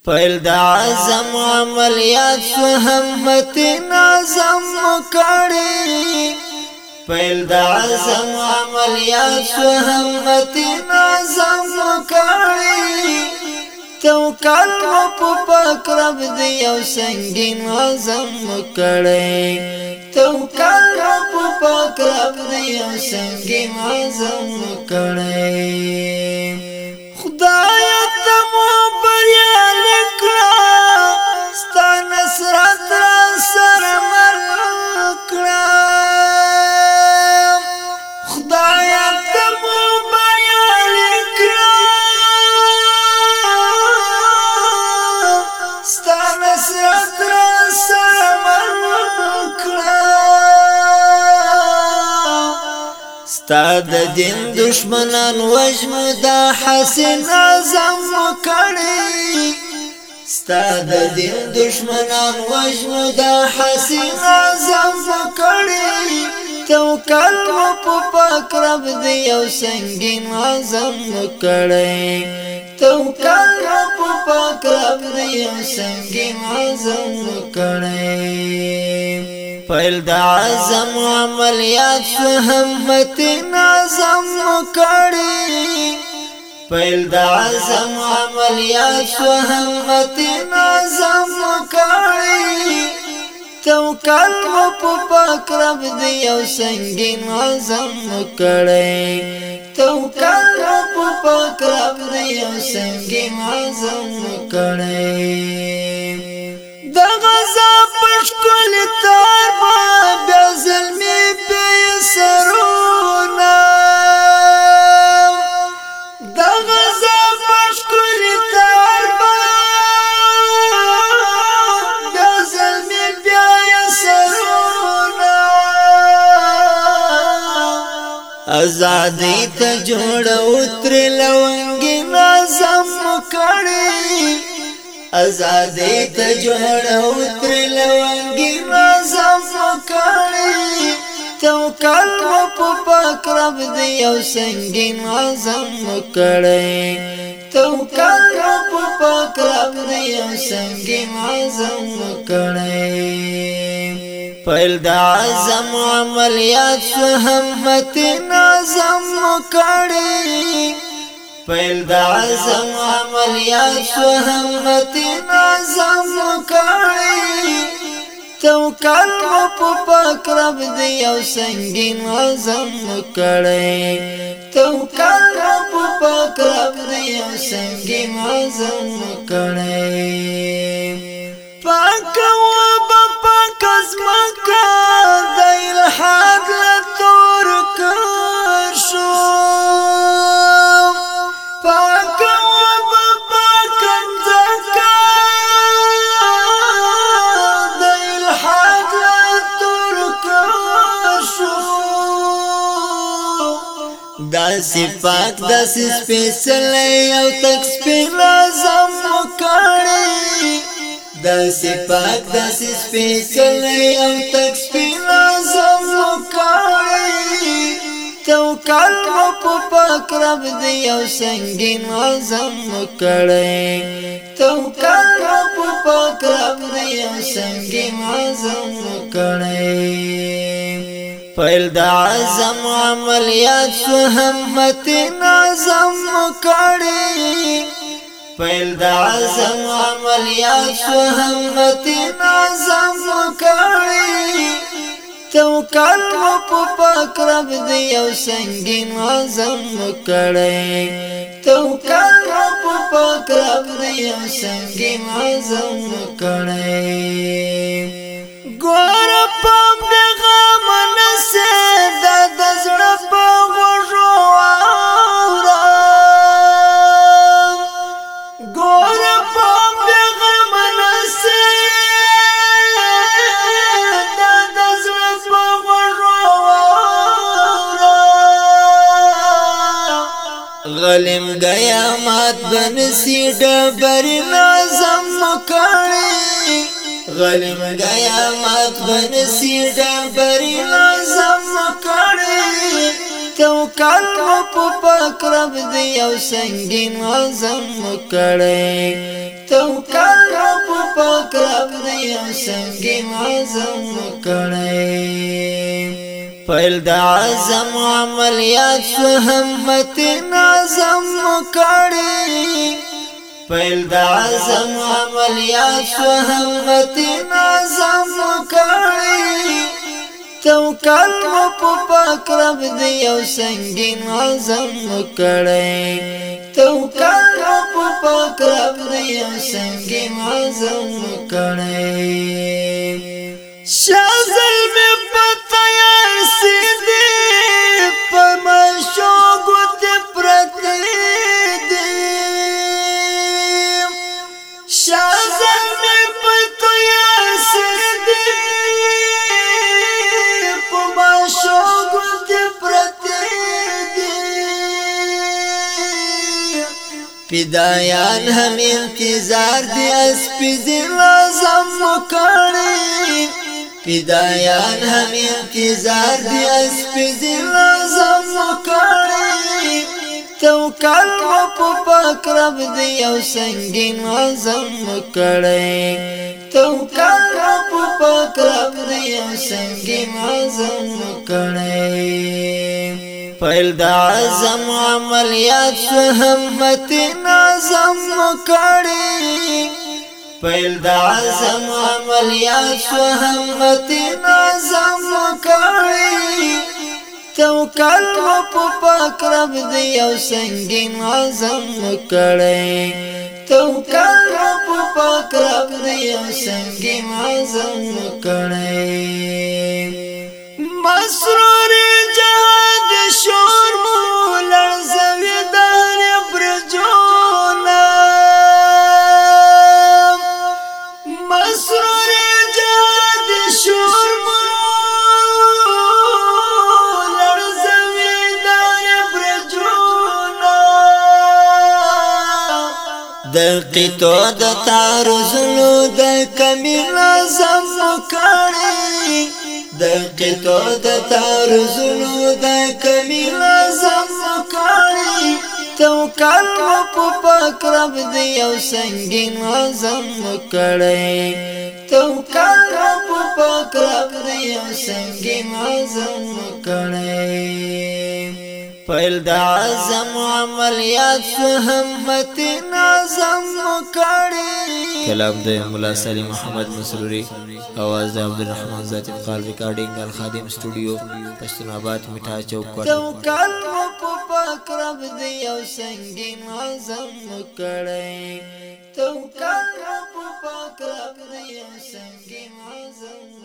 پیل د عزم عملیات سو همت نازم کړي پیل د عزم عملیات سو همت نازم کړي توکل په پاک رب دی او سنگین عزم کړي توکل په پاک رب دی او سنگین عزم کړي خدای ته مو بریا ستا نصرت را سر مرکړه خدایا ته مو بریا لیکړه ستا نصرت را سر مرکړه ستا د دین دشمنان وژم دا حسن اعظم کړي ستا د دین دشمنان وژم دا حسین اعظم کړي توکل په پاک رب دی او سنگین عزم کړي توکل په پاک رب دی او سنگین عزم کړي پیل د عزم عملیات سو همت نازم کړي پیل د عزم عملیات سو همت نازم کړي توکل په پاک رب دی او سنگین عزم کړي توکل په پاک رب دی او سنگین عزم کړي د غزا پښکل تار با بیا ظلمي په سرونه ازادی ته جوړ اوتر لونګي نازم کړي ازادی ته جوړ اوتر لونګي نازم کړي توکل په پاک رب دی او سنگین عزم کړي توکل په پاک رب دی او سنگین عزم کړي پیل د عزم عملیات سو همت نازم کړي پیل د عزم عملیات سو همت نازم کړي توکل په پاک رب دی او سنگین عزم کړي توکل په پاک رب دی او سنگین عزم کړي پاک و پاک ازمکا د الحاد لتور کر شو پاک و پاک ازمکا د الحاد لتور کر شو داسی پاک داسی سپیسل او تک سپیل ازم کړي داسی پاک داسی سپیسل او تک سپیل ازم کړي توکل په پاک رب دی او سنگین عزم کړي توکل په پاک رب دی او سنگین عزم کړي پیل د عزم عملیات سو همت نازم کړي پیل د عزم عملیات سو همت نازم کړي توکل په پاک رب دی او سنگین عزم کړي توکل په پاک رب دی او سنگین عزم کړي ګور پم دغه منسه د زړه په غوږو غلم گیا مات بنسی ڈبر نازم کړي غلم گیا مات بنسی ڈبر نازم کړي توکل مو په پاک رب دی او سنگین عزم کړی توکل مو په پاک رب دی او سنگین عزم کړی پیل د عزم عملیات سو همت نازم کړی پیل د عزم عملیات سو همت نازم کړی توکل مو په پاک رب دی او سنگین عزم کړی توکل مو په پاک رب دی او سنگین عزم کړی شازل می پتا یار سیدی په مشو ګوت پرته دی شازل می پتا یار سیدی په مشو ګوت پرته دی پیدایان هم انتظار دی اس پی لازم کړی پیدایان هم انتظار دی اس پی لازم کړی توکل مو په پاک رب دی او سنگین عزم کړی توکل مو په پاک رب دی او سنگین عزم کړی پیل د عزم عملیات سو همت نازم کړی پیل د عزم عملیات سو همت نازم کړی توکل مو په پاک رب دی او سنگین عزم کړی توکل مو په پاک رب دی او سنگین عزم کړی مسرور جهاد شور مو لړزوي دهر برجونا مسرور جهاد شور مو لړزوي دهر برجونا دقیقو د تعرضونو د کمیل اعظم کړی دقیقو د تعرضونو د کمیل اعظم کړی توکل مو په پاک رب دی او سنگین عزم کړی توکل مو په پاک رب دی او سنگین عزم کړی پیل د عزم عملیات سو همت نازم کړی کلام د مولا سلیم محمد مسروري आवाज د عبدالرحمن ذات انقال ریکارډینګ الخادم سټوډیو پښتون آباد میټا چوک توکل مو په پاک رب دی او سنگین عزم کړی توکل مو په پاک رب دی او سنگین عزم